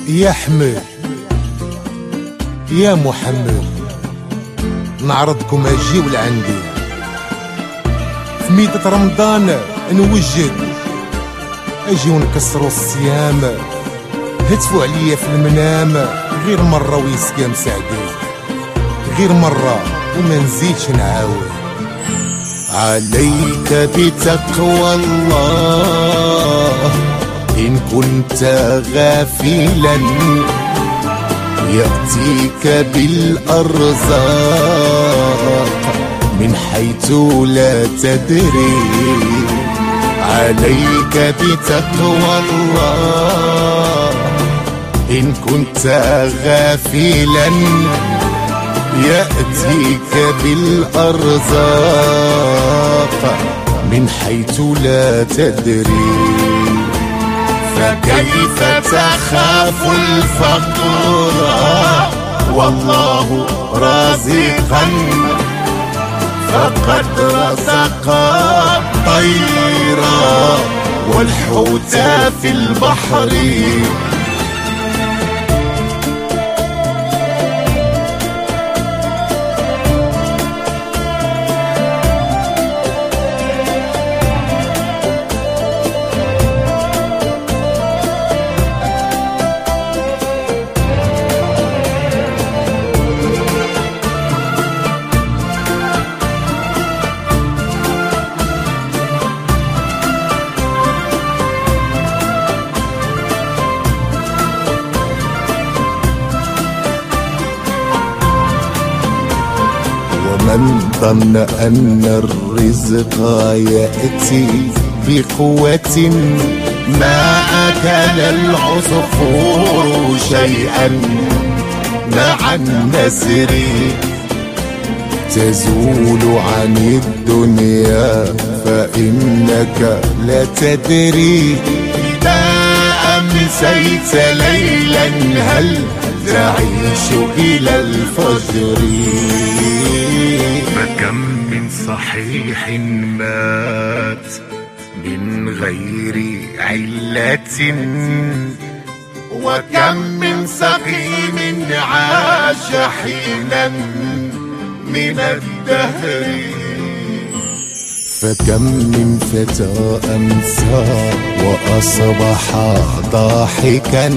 يا حمد يا محمد، نعرضكم اجيو لعندي في ميتة رمضان، نوجد اجيو نكسروا الصيام، هتفوا عليا في المنام غير مرة ويسقام سعدي، غير مرة وما نزيدش نعاود. عليك بتقوى الله إن كنت غافلا، يأتيك بالأرزاق من حيث لا تدري. عليك بتقوى الله إن كنت غافلا، يأتيك بالأرزاق من حيث لا تدري. فكيف تخاف الفقر والله رازقا، فقد رزق الطير والحوت في البحر. من ظن أن الرزق يأتي بقوة، ما أكل العصفور شيئا مع النسر. تزول عن الدنيا فإنك لا تدري، إذا أمسيت ليلا هل تعيش إلى الفجر. فكم من صحيح مات من غير علة، وكم من سقيم عاش حينا من الدهر. فكم من فتى أمسى وأصبح ضاحكا،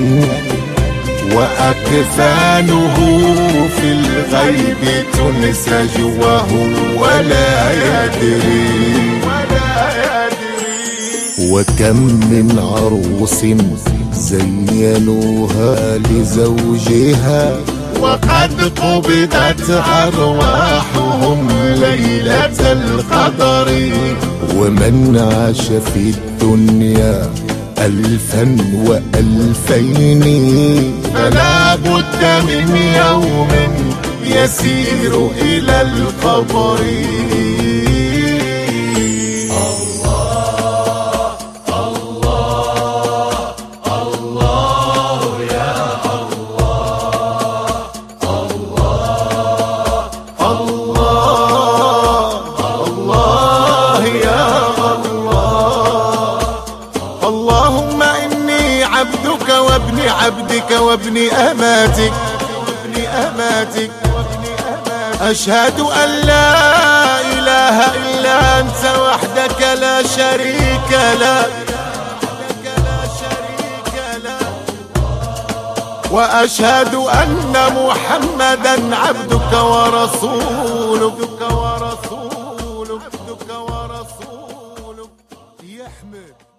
وأكفانه في الغيب تنسج وهو لا يدري. وكم من عروس زينوها لزوجها، وقد قبضت أرواحهم ليلة القدر. ومن عاش في الدنيا ألفا وألفين، فلا بد من يوم يسير إلى القبر. الله الله الله يا الله، الله الله الله يا الله. اللهم إني عبدك وابن عبدك وابن أماتك، أشهد أن لا إله إلا أنت وحدك لا شريك لك، وأشهد أن محمدا عبدك ورسولك. يا أحمد